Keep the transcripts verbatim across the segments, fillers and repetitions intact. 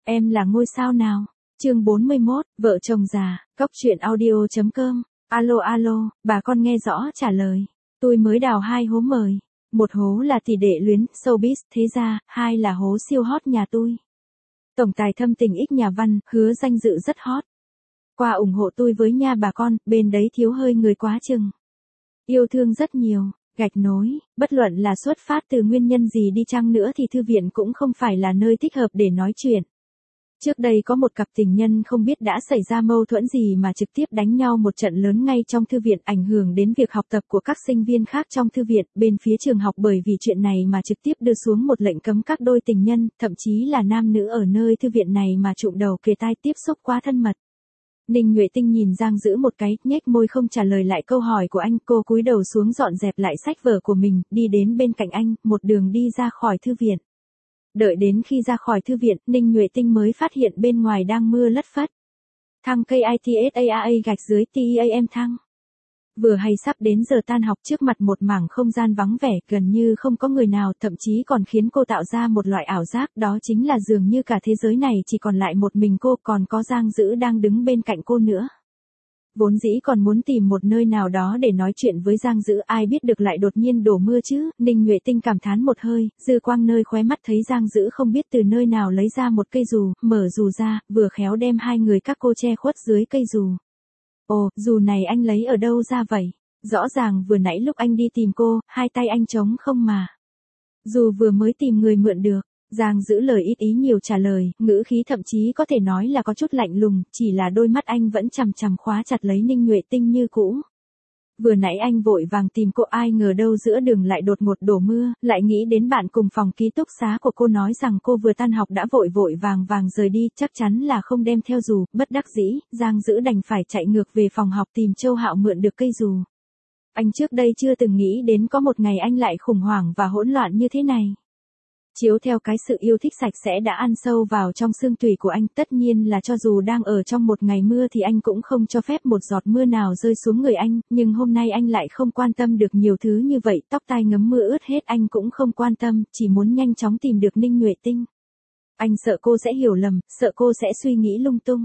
Em là ngôi sao nào? Chương bốn mươi mốt, vợ chồng già, cốc truyện audio chấm com. Alo alo, bà con nghe rõ trả lời. Tôi mới đào hai hố mời. Một hố là tỷ đệ luyến, showbiz, thế gia, hai là hố siêu hot nhà tôi. Tổng tài thâm tình ích nhà văn, hứa danh dự rất hot. Qua ủng hộ tôi với nha bà con, bên đấy thiếu hơi người quá chừng. Yêu thương rất nhiều, gạch nối, bất luận là xuất phát từ nguyên nhân gì đi chăng nữa thì thư viện cũng không phải là nơi thích hợp để nói chuyện. Trước đây có một cặp tình nhân không biết đã xảy ra mâu thuẫn gì mà trực tiếp đánh nhau một trận lớn ngay trong thư viện, ảnh hưởng đến việc học tập của các sinh viên khác trong thư viện. Bên phía trường học bởi vì chuyện này mà trực tiếp đưa xuống một lệnh cấm các đôi tình nhân, thậm chí là nam nữ ở nơi thư viện này mà trụm đầu kề tai tiếp xúc quá thân mật. Ninh Nhuệ Tinh nhìn Giang Dữ một cái, nhếch môi không trả lời lại câu hỏi của anh, cô cúi đầu xuống dọn dẹp lại sách vở của mình, đi đến bên cạnh anh, một đường đi ra khỏi thư viện. Đợi đến khi ra khỏi thư viện, Ninh Nhuệ Tinh mới phát hiện bên ngoài đang mưa lất phất. Thăng K I T S A A A gạch dưới T E A M thăng. Vừa hay sắp đến giờ tan học, trước mặt một mảng không gian vắng vẻ, gần như không có người nào, thậm chí còn khiến cô tạo ra một loại ảo giác, đó chính là dường như cả thế giới này chỉ còn lại một mình cô, còn có Giang Dữ đang đứng bên cạnh cô nữa. Vốn dĩ còn muốn tìm một nơi nào đó để nói chuyện với Giang Dữ, ai biết được lại đột nhiên đổ mưa chứ. Ninh Nhuệ Tinh cảm thán một hơi, dư quang nơi khóe mắt thấy Giang Dữ không biết từ nơi nào lấy ra một cây dù, mở dù ra, vừa khéo đem hai người các cô che khuất dưới cây dù. Ồ, dù này anh lấy ở đâu ra vậy? Rõ ràng vừa nãy lúc anh đi tìm cô, hai tay anh trống không mà. Dù vừa mới tìm người mượn được. Giang Dữ lời ít ý nhiều trả lời, ngữ khí thậm chí có thể nói là có chút lạnh lùng, chỉ là đôi mắt anh vẫn chằm chằm khóa chặt lấy Ninh Nhuệ Tinh như cũ. Vừa nãy anh vội vàng tìm cô, ai ngờ đâu giữa đường lại đột ngột đổ mưa, lại nghĩ đến bạn cùng phòng ký túc xá của cô nói rằng cô vừa tan học đã vội vội vàng vàng rời đi, chắc chắn là không đem theo dù, bất đắc dĩ, Giang Dữ đành phải chạy ngược về phòng học tìm Châu Hạo mượn được cây dù. Anh trước đây chưa từng nghĩ đến có một ngày anh lại khủng hoảng và hỗn loạn như thế này. Chiếu theo cái sự yêu thích sạch sẽ đã ăn sâu vào trong xương tủy của anh, tất nhiên là cho dù đang ở trong một ngày mưa thì anh cũng không cho phép một giọt mưa nào rơi xuống người anh, nhưng hôm nay anh lại không quan tâm được nhiều thứ như vậy, tóc tai ngấm mưa ướt hết anh cũng không quan tâm, chỉ muốn nhanh chóng tìm được Ninh Nhuệ Tinh. Anh sợ cô sẽ hiểu lầm, sợ cô sẽ suy nghĩ lung tung.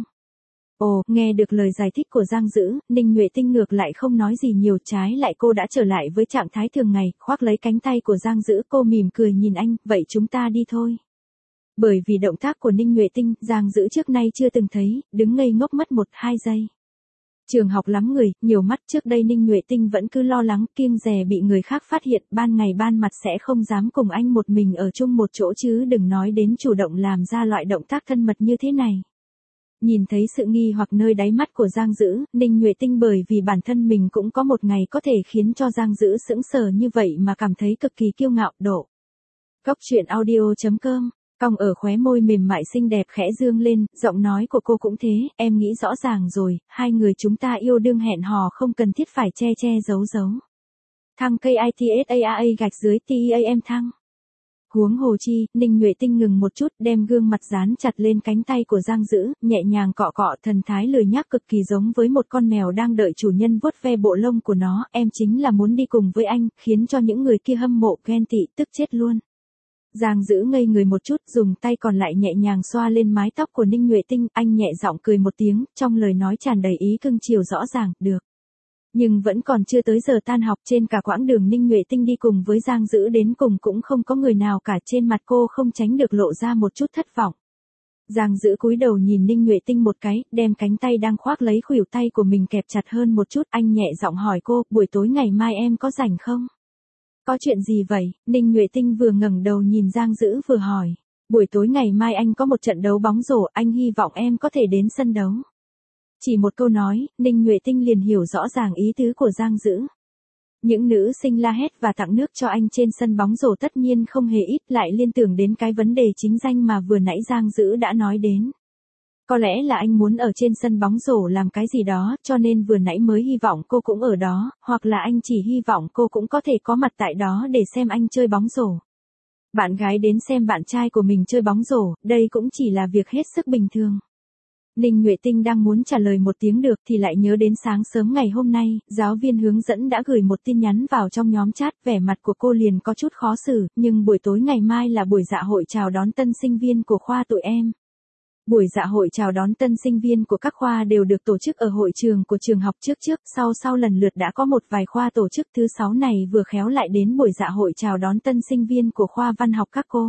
Ồ, nghe được lời giải thích của Giang Dữ, Ninh Nhuệ Tinh ngược lại không nói gì nhiều, trái lại cô đã trở lại với trạng thái thường ngày, khoác lấy cánh tay của Giang Dữ, cô mỉm cười nhìn anh, vậy chúng ta đi thôi. Bởi vì động tác của Ninh Nhuệ Tinh, Giang Dữ trước nay chưa từng thấy, đứng ngây ngốc mất một hai giây. Trường học lắm người, nhiều mắt, trước đây Ninh Nhuệ Tinh vẫn cứ lo lắng, kiêng dè bị người khác phát hiện, ban ngày ban mặt sẽ không dám cùng anh một mình ở chung một chỗ chứ đừng nói đến chủ động làm ra loại động tác thân mật như thế này. Nhìn thấy sự nghi hoặc nơi đáy mắt của Giang Dữ, Ninh Nhuệ Tinh bởi vì bản thân mình cũng có một ngày có thể khiến cho Giang Dữ sững sờ như vậy mà cảm thấy cực kỳ kiêu ngạo, độ. Cốc truyện audio chấm com, cong ở khóe môi mềm mại xinh đẹp khẽ dương lên, giọng nói của cô cũng thế, em nghĩ rõ ràng rồi, hai người chúng ta yêu đương hẹn hò không cần thiết phải che che giấu giấu. Thăng K I T S A A A gạch dưới T E A M thăng. Huống hồ chi, Ninh Nhuệ Tinh ngừng một chút, đem gương mặt dán chặt lên cánh tay của Giang Dữ, nhẹ nhàng cọ cọ, thần thái lười nhác cực kỳ giống với một con mèo đang đợi chủ nhân vuốt ve bộ lông của nó, em chính là muốn đi cùng với anh, khiến cho những người kia hâm mộ, ghen tị, tức chết luôn. Giang Dữ ngây người một chút, dùng tay còn lại nhẹ nhàng xoa lên mái tóc của Ninh Nhuệ Tinh, anh nhẹ giọng cười một tiếng, trong lời nói tràn đầy ý cưng chiều rõ ràng, được. Nhưng vẫn còn chưa tới giờ tan học, trên cả quãng đường Ninh Nhuệ Tinh đi cùng với Giang Dữ đến cùng cũng không có người nào cả, trên mặt cô không tránh được lộ ra một chút thất vọng. Giang Dữ cúi đầu nhìn Ninh Nhuệ Tinh một cái, đem cánh tay đang khoác lấy khuỷu tay của mình kẹp chặt hơn một chút, anh nhẹ giọng hỏi cô, buổi tối ngày mai em có rảnh không? Có chuyện gì vậy? Ninh Nhuệ Tinh vừa ngẩng đầu nhìn Giang Dữ vừa hỏi. Buổi tối ngày mai anh có một trận đấu bóng rổ, anh hy vọng em có thể đến sân đấu. Chỉ một câu nói, Ninh Nhuệ Tinh liền hiểu rõ ràng ý tứ của Giang Dữ. Những nữ sinh la hét và tặng nước cho anh trên sân bóng rổ tất nhiên không hề ít, lại liên tưởng đến cái vấn đề chính danh mà vừa nãy Giang Dữ đã nói đến. Có lẽ là anh muốn ở trên sân bóng rổ làm cái gì đó, cho nên vừa nãy mới hy vọng cô cũng ở đó, hoặc là anh chỉ hy vọng cô cũng có thể có mặt tại đó để xem anh chơi bóng rổ. Bạn gái đến xem bạn trai của mình chơi bóng rổ, đây cũng chỉ là việc hết sức bình thường. Ninh Nhuệ Tinh đang muốn trả lời một tiếng được thì lại nhớ đến sáng sớm ngày hôm nay, giáo viên hướng dẫn đã gửi một tin nhắn vào trong nhóm chat, vẻ mặt của cô liền có chút khó xử, nhưng buổi tối ngày mai là buổi dạ hội chào đón tân sinh viên của khoa tụi em. Buổi dạ hội chào đón tân sinh viên của các khoa đều được tổ chức ở hội trường của trường học trước trước, sau sau lần lượt đã có một vài khoa tổ chức. Thứ sáu này vừa khéo lại đến buổi dạ hội chào đón tân sinh viên của khoa văn học các cô.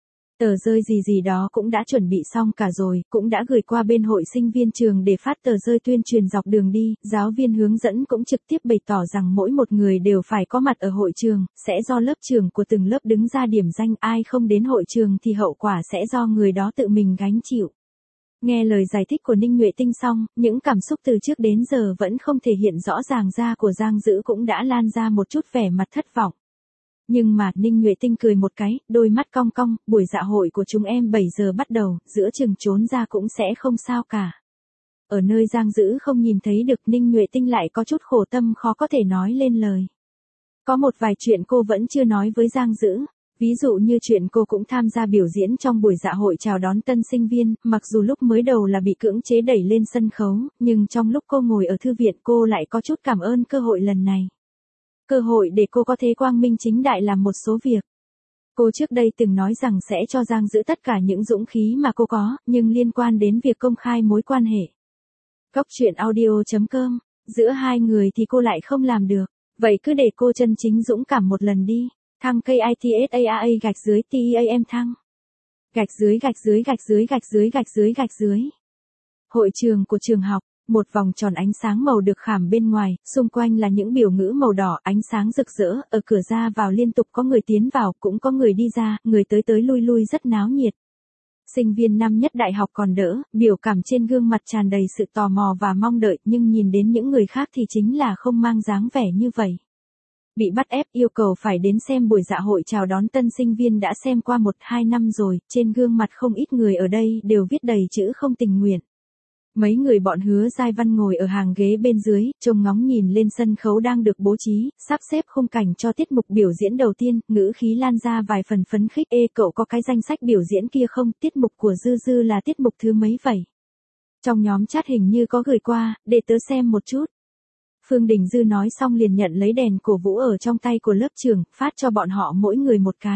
Tờ rơi gì gì đó cũng đã chuẩn bị xong cả rồi, cũng đã gửi qua bên hội sinh viên trường để phát tờ rơi tuyên truyền dọc đường đi. Giáo viên hướng dẫn cũng trực tiếp bày tỏ rằng mỗi một người đều phải có mặt ở hội trường, sẽ do lớp trưởng của từng lớp đứng ra điểm danh, ai không đến hội trường thì hậu quả sẽ do người đó tự mình gánh chịu. Nghe lời giải thích của Ninh Nhuệ Tinh xong, những cảm xúc từ trước đến giờ vẫn không thể hiện rõ ràng ra của Giang Dữ cũng đã lan ra một chút vẻ mặt thất vọng. Nhưng mà Ninh Nhuệ Tinh cười một cái, đôi mắt cong cong, buổi dạ hội của chúng em bảy giờ bắt đầu, giữa chừng trốn ra cũng sẽ không sao cả. Ở nơi Giang Dữ không nhìn thấy được, Ninh Nhuệ Tinh lại có chút khổ tâm khó có thể nói lên lời. Có một vài chuyện cô vẫn chưa nói với Giang Dữ. Ví dụ như chuyện cô cũng tham gia biểu diễn trong buổi dạ hội chào đón tân sinh viên, mặc dù lúc mới đầu là bị cưỡng chế đẩy lên sân khấu, nhưng trong lúc cô ngồi ở thư viện cô lại có chút cảm ơn cơ hội lần này. Cơ hội để cô có thể quang minh chính đại làm một số việc. Cô trước đây từng nói rằng sẽ cho Giang Dữ tất cả những dũng khí mà cô có, nhưng liên quan đến việc công khai mối quan hệ. Cóc truyện audio chấm com, giữa hai người thì cô lại không làm được, vậy cứ để cô chân chính dũng cảm một lần đi. Thăng cây i tê ét a a gạch dưới tê a em thăng. Gạch dưới gạch dưới gạch dưới gạch dưới gạch dưới gạch dưới. Hội trường của trường học, một vòng tròn ánh sáng màu được khảm bên ngoài, xung quanh là những biểu ngữ màu đỏ, ánh sáng rực rỡ, ở cửa ra vào liên tục có người tiến vào, cũng có người đi ra, người tới tới lui lui rất náo nhiệt. Sinh viên năm nhất đại học còn đỡ, biểu cảm trên gương mặt tràn đầy sự tò mò và mong đợi, nhưng nhìn đến những người khác thì chính là không mang dáng vẻ như vậy. Bị bắt ép yêu cầu phải đến xem buổi dạ hội chào đón tân sinh viên đã xem qua một hai năm rồi, trên gương mặt không ít người ở đây đều viết đầy chữ không tình nguyện. Mấy người bọn Hứa Giai Văn ngồi ở hàng ghế bên dưới, trông ngóng nhìn lên sân khấu đang được bố trí, sắp xếp khung cảnh cho tiết mục biểu diễn đầu tiên, ngữ khí lan ra vài phần phấn khích. Ê cậu có cái danh sách biểu diễn kia không, tiết mục của Dư Dư là tiết mục thứ mấy vậy? Trong nhóm chat hình như có gửi qua, để tớ xem một chút. Phương Đình Dư nói xong liền nhận lấy đèn cổ vũ ở trong tay của lớp trưởng, phát cho bọn họ mỗi người một cái.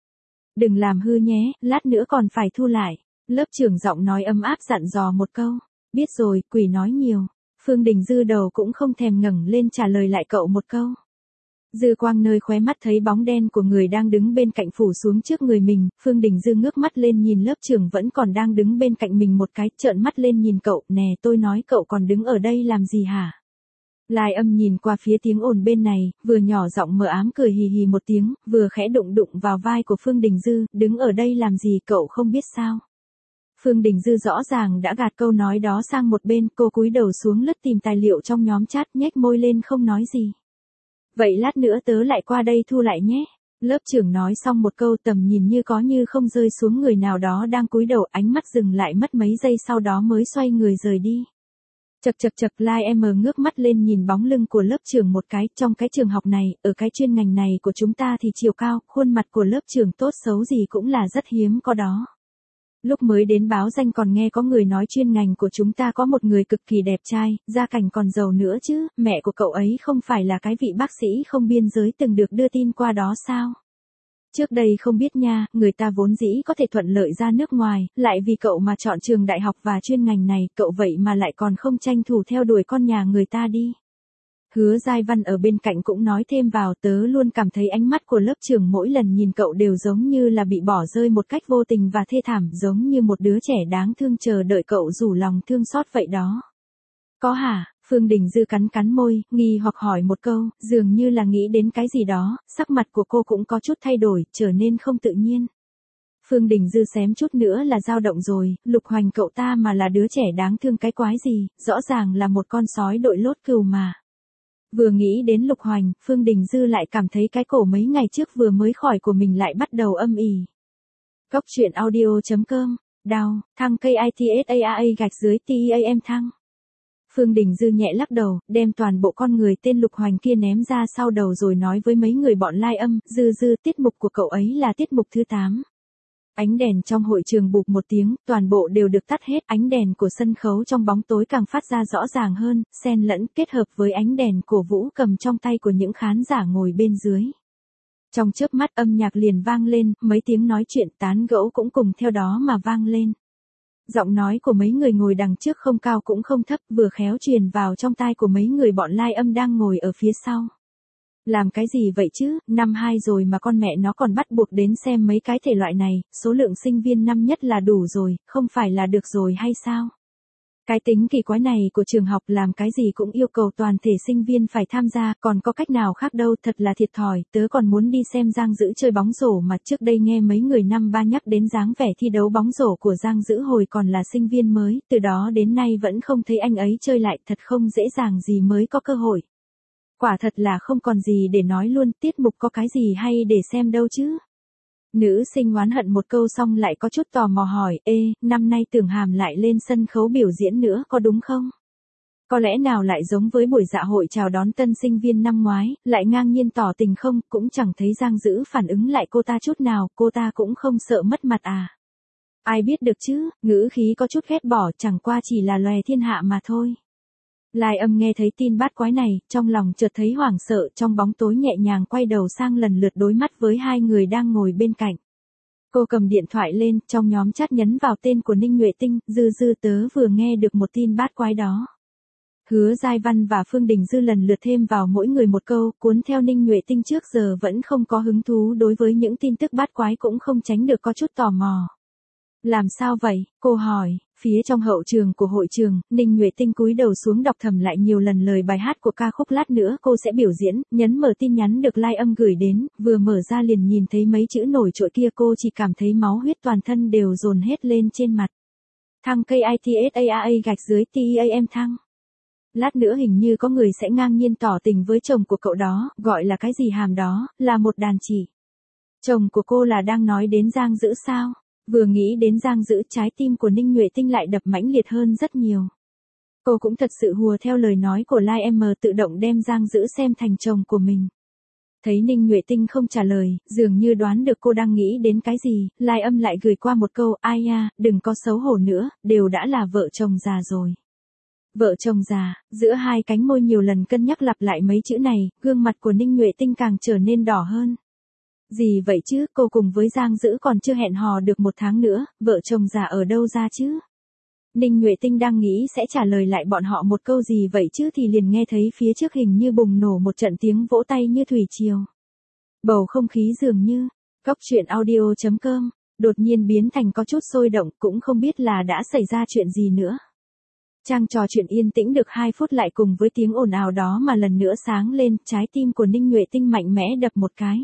Đừng làm hư nhé, lát nữa còn phải thu lại. Lớp trưởng giọng nói ấm áp dặn dò một câu. Biết rồi, quỷ nói nhiều. Phương Đình Dư đầu cũng không thèm ngẩng lên trả lời lại cậu một câu. Dư quang nơi khóe mắt thấy bóng đen của người đang đứng bên cạnh phủ xuống trước người mình, Phương Đình Dư ngước mắt lên nhìn lớp trưởng vẫn còn đang đứng bên cạnh mình một cái, trợn mắt lên nhìn cậu, nè tôi nói cậu còn đứng ở đây làm gì hả? Lai Âm nhìn qua phía tiếng ồn bên này, vừa nhỏ giọng mờ ám cười hì hì một tiếng, vừa khẽ đụng đụng vào vai của Phương Đình Dư, đứng ở đây làm gì cậu không biết sao? Phương Đình Dư rõ ràng đã gạt câu nói đó sang một bên, cô cúi đầu xuống lướt tìm tài liệu trong nhóm chat, nhếch môi lên không nói gì. Vậy lát nữa tớ lại qua đây thu lại nhé. Lớp trưởng nói xong một câu, tầm nhìn như có như không rơi xuống người nào đó đang cúi đầu, ánh mắt dừng lại mất mấy giây sau đó mới xoay người rời đi. Chật chật chật, Lai em ngước mắt lên nhìn bóng lưng của lớp trưởng một cái, trong cái trường học này, ở cái chuyên ngành này của chúng ta thì chiều cao, khuôn mặt của lớp trưởng tốt xấu gì cũng là rất hiếm có đó. Lúc mới đến báo danh còn nghe có người nói chuyên ngành của chúng ta có một người cực kỳ đẹp trai, gia cảnh còn giàu nữa chứ, mẹ của cậu ấy không phải là cái vị bác sĩ không biên giới từng được đưa tin qua đó sao? Trước đây không biết nha, người ta vốn dĩ có thể thuận lợi ra nước ngoài, lại vì cậu mà chọn trường đại học và chuyên ngành này, cậu vậy mà lại còn không tranh thủ theo đuổi con nhà người ta đi. Hứa Giai Văn ở bên cạnh cũng nói thêm vào, tớ luôn cảm thấy ánh mắt của lớp trưởng mỗi lần nhìn cậu đều giống như là bị bỏ rơi một cách vô tình và thê thảm, giống như một đứa trẻ đáng thương chờ đợi cậu rủ lòng thương xót vậy đó. Có hả? Phương Đình Dư cắn cắn môi, nghi hoặc hỏi một câu, dường như là nghĩ đến cái gì đó, sắc mặt của cô cũng có chút thay đổi, trở nên không tự nhiên. Phương Đình Dư xém chút nữa là dao động rồi, Lục Hoành cậu ta mà là đứa trẻ đáng thương cái quái gì, rõ ràng là một con sói đội lốt cừu mà. Vừa nghĩ đến Lục Hoành, Phương Đình Dư lại cảm thấy cái cổ mấy ngày trước vừa mới khỏi của mình lại bắt đầu âm ỉ. Cóc truyện audio chấm com, đào, thăng cây i tê ét a a gạch dưới tê a em thăng. Phương Đình Dư nhẹ lắc đầu, đem toàn bộ con người tên Lục Hoành kia ném ra sau đầu rồi nói với mấy người bọn Lai Âm, Dư Dư, tiết mục của cậu ấy là tiết mục thứ tám. Ánh đèn trong hội trường bụp một tiếng, toàn bộ đều được tắt hết, ánh đèn của sân khấu trong bóng tối càng phát ra rõ ràng hơn, xen lẫn kết hợp với ánh đèn cổ vũ cầm trong tay của những khán giả ngồi bên dưới. Trong chớp mắt âm nhạc liền vang lên, mấy tiếng nói chuyện tán gẫu cũng cùng theo đó mà vang lên. Giọng nói của mấy người ngồi đằng trước không cao cũng không thấp, vừa khéo truyền vào trong tai của mấy người bọn lai âm đang ngồi ở phía sau. Làm cái gì vậy chứ, năm hai rồi mà con mẹ nó còn bắt buộc đến xem mấy cái thể loại này, số lượng sinh viên năm nhất là đủ rồi, không phải là được rồi hay sao? Cái tính kỳ quái này của trường học làm cái gì cũng yêu cầu toàn thể sinh viên phải tham gia, còn có cách nào khác đâu, thật là thiệt thòi, tớ còn muốn đi xem Giang Dữ chơi bóng rổ mà trước đây nghe mấy người năm ba nhắc đến dáng vẻ thi đấu bóng rổ của Giang Dữ hồi còn là sinh viên mới, từ đó đến nay vẫn không thấy anh ấy chơi lại, thật không dễ dàng gì mới có cơ hội. Quả thật là không còn gì để nói luôn, tiết mục có cái gì hay để xem đâu chứ. Nữ sinh oán hận một câu xong lại có chút tò mò hỏi, ê, năm nay Tưởng Hàm lại lên sân khấu biểu diễn nữa có đúng không? Có lẽ nào lại giống với buổi dạ hội chào đón tân sinh viên năm ngoái, lại ngang nhiên tỏ tình không, cũng chẳng thấy Giang Dữ phản ứng lại cô ta chút nào, cô ta cũng không sợ mất mặt à? Ai biết được chứ, ngữ khí có chút ghét bỏ, chẳng qua chỉ là lòe thiên hạ mà thôi. Lai âm nghe thấy tin bát quái này, trong lòng chợt thấy hoảng sợ, trong bóng tối nhẹ nhàng quay đầu sang lần lượt đối mắt với hai người đang ngồi bên cạnh. Cô cầm điện thoại lên, trong nhóm chat nhấn vào tên của Ninh Nhuệ Tinh, dư dư tớ vừa nghe được một tin bát quái đó. Hứa Giai Văn và Phương Đình Dư lần lượt thêm vào mỗi người một câu, cuốn theo Ninh Nhuệ Tinh trước giờ vẫn không có hứng thú đối với những tin tức bát quái cũng không tránh được có chút tò mò. Làm sao vậy, cô hỏi, phía trong hậu trường của hội trường, Ninh Nhuệ Tinh cúi đầu xuống đọc thầm lại nhiều lần lời bài hát của ca khúc lát nữa cô sẽ biểu diễn, nhấn mở tin nhắn được Lai âm gửi đến, vừa mở ra liền nhìn thấy mấy chữ nổi trội kia cô chỉ cảm thấy máu huyết toàn thân đều dồn hết lên trên mặt. Thăng cây i tê ét a a gạch dưới tê a em thăng. Lát nữa hình như có người sẽ ngang nhiên tỏ tình với chồng của cậu đó, gọi là cái gì Hàm đó, là một đàn chị. Chồng của cô là đang nói đến Giang Dữ sao? Vừa nghĩ đến Giang Dữ, trái tim của Ninh Nhuệ Tinh lại đập mãnh liệt hơn rất nhiều. Cô cũng thật sự hùa theo lời nói của Lai em tự động đem Giang Dữ xem thành chồng của mình. Thấy Ninh Nhuệ Tinh không trả lời, dường như đoán được cô đang nghĩ đến cái gì, Lai âm lại gửi qua một câu, ai nha, đừng có xấu hổ nữa, đều đã là vợ chồng già rồi. Vợ chồng già, giữa hai cánh môi nhiều lần cân nhắc lặp lại mấy chữ này, gương mặt của Ninh Nhuệ Tinh càng trở nên đỏ hơn. Gì vậy chứ, cô cùng với Giang Dữ còn chưa hẹn hò được một tháng nữa, vợ chồng già ở đâu ra chứ? Ninh Nhuệ Tinh đang nghĩ sẽ trả lời lại bọn họ một câu gì vậy chứ thì liền nghe thấy phía trước hình như bùng nổ một trận tiếng vỗ tay như thủy triều. Bầu không khí dường như, góc truyện audio chấm com, đột nhiên biến thành có chút sôi động, cũng không biết là đã xảy ra chuyện gì nữa. Trang trò chuyện yên tĩnh được hai phút lại cùng với tiếng ồn ào đó mà lần nữa sáng lên, trái tim của Ninh Nhuệ Tinh mạnh mẽ đập một cái.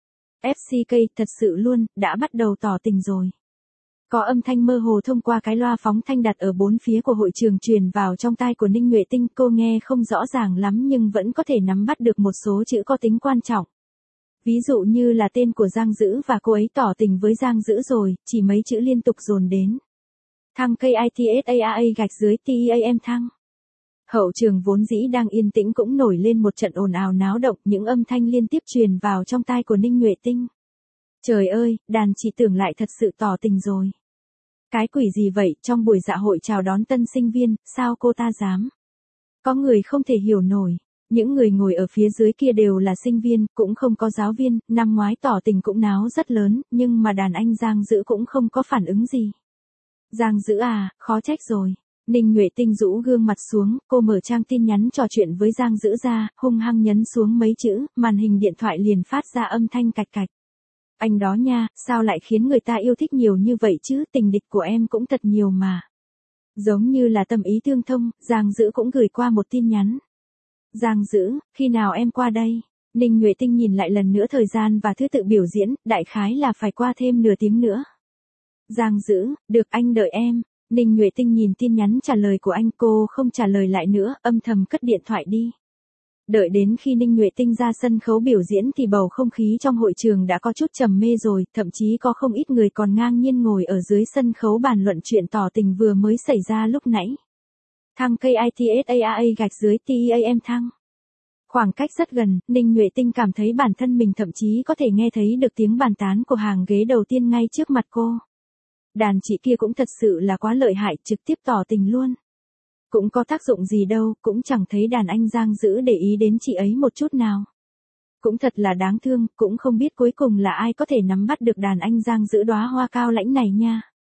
ép xê ca thật sự luôn, đã bắt đầu tỏ tình rồi. Có âm thanh mơ hồ thông qua cái loa phóng thanh đặt ở bốn phía của hội trường truyền vào trong tai của Ninh Nhuệ Tinh, cô nghe không rõ ràng lắm nhưng vẫn có thể nắm bắt được một số chữ có tính quan trọng. Ví dụ như là tên của Giang Dữ và cô ấy tỏ tình với Giang Dữ rồi, chỉ mấy chữ liên tục dồn đến. Thăng cây i tê ét a a gạch dưới tê a em thăng. Hậu trường vốn dĩ đang yên tĩnh cũng nổi lên một trận ồn ào náo động, những âm thanh liên tiếp truyền vào trong tai của Ninh Nhuệ Tinh. Trời ơi, đàn chị Tưởng lại thật sự tỏ tình rồi. Cái quỷ gì vậy, trong buổi dạ hội chào đón tân sinh viên, sao cô ta dám? Có người không thể hiểu nổi. Những người ngồi ở phía dưới kia đều là sinh viên, cũng không có giáo viên, năm ngoái tỏ tình cũng náo rất lớn, nhưng mà đàn anh Giang Dữ cũng không có phản ứng gì. Giang Dữ à, khó trách rồi. Ninh Nhuệ Tinh rũ gương mặt xuống, cô mở trang tin nhắn trò chuyện với Giang Dữ ra, hung hăng nhấn xuống mấy chữ, màn hình điện thoại liền phát ra âm thanh cạch cạch. Anh đó nha, sao lại khiến người ta yêu thích nhiều như vậy chứ, tình địch của em cũng thật nhiều mà. Giống như là tâm ý tương thông, Giang Dữ cũng gửi qua một tin nhắn. Giang Dữ, khi nào em qua đây? Ninh Nhuệ Tinh nhìn lại lần nữa thời gian và thứ tự biểu diễn, đại khái là phải qua thêm nửa tiếng nữa. Giang Dữ, được anh đợi em. Ninh Nhuệ Tinh nhìn tin nhắn trả lời của anh, cô không trả lời lại nữa, âm thầm cất điện thoại đi. Đợi đến khi Ninh Nhuệ Tinh ra sân khấu biểu diễn thì bầu không khí trong hội trường đã có chút trầm mê rồi, thậm chí có không ít người còn ngang nhiên ngồi ở dưới sân khấu bàn luận chuyện tỏ tình vừa mới xảy ra lúc nãy. Thăng cây i tê ét a a gạch dưới tê a em thăng. Khoảng cách rất gần, Ninh Nhuệ Tinh cảm thấy bản thân mình thậm chí có thể nghe thấy được tiếng bàn tán của hàng ghế đầu tiên ngay trước mặt cô. Đàn chị kia cũng thật sự là quá lợi hại, trực tiếp tỏ tình luôn. Cũng có tác dụng gì đâu, cũng chẳng thấy đàn anh Giang Dữ để ý đến chị ấy một chút nào. Cũng thật là đáng thương, cũng không biết cuối cùng là ai có thể nắm bắt được đàn anh Giang Dữ đóa hoa cao lãnh này nha.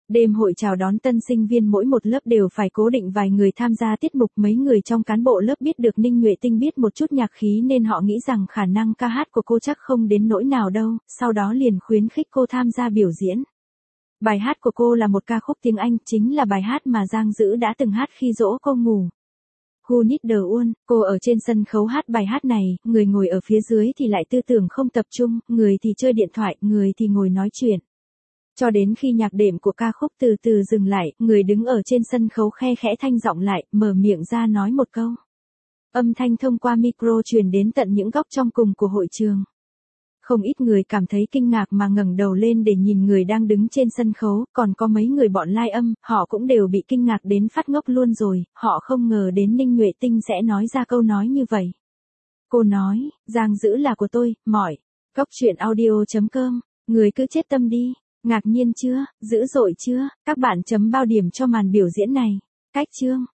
Đêm hội chào đón tân sinh viên mỗi một lớp đều phải cố định vài người tham gia tiết mục, mấy người trong cán bộ lớp biết được Ninh Nhuệ Tinh biết một chút nhạc khí nên họ nghĩ rằng khả năng ca hát của cô chắc không đến nỗi nào đâu, sau đó liền khuyến khích cô tham gia biểu diễn. Bài hát của cô là một ca khúc tiếng Anh, chính là bài hát mà Giang Dữ đã từng hát khi dỗ cô ngủ. Who Need the One, cô ở trên sân khấu hát bài hát này, người ngồi ở phía dưới thì lại tư tưởng không tập trung, người thì chơi điện thoại, người thì ngồi nói chuyện. Cho đến khi nhạc đệm của ca khúc từ từ dừng lại, người đứng ở trên sân khấu khe khẽ thanh giọng lại, mở miệng ra nói một câu. Âm thanh thông qua micro truyền đến tận những góc trong cùng của hội trường. Không ít người cảm thấy kinh ngạc mà ngẩng đầu lên để nhìn người đang đứng trên sân khấu, còn có mấy người bọn lai âm, họ cũng đều bị kinh ngạc đến phát ngốc luôn rồi, họ không ngờ đến Ninh Nhuệ Tinh sẽ nói ra câu nói như vậy. Cô nói, Giang Dữ là của tôi, mỏi. Cóc truyện audio chấm com, người cứ chết tâm đi. Ngạc nhiên chưa, dữ dội chưa, các bạn chấm bao điểm cho màn biểu diễn này. Cách chương.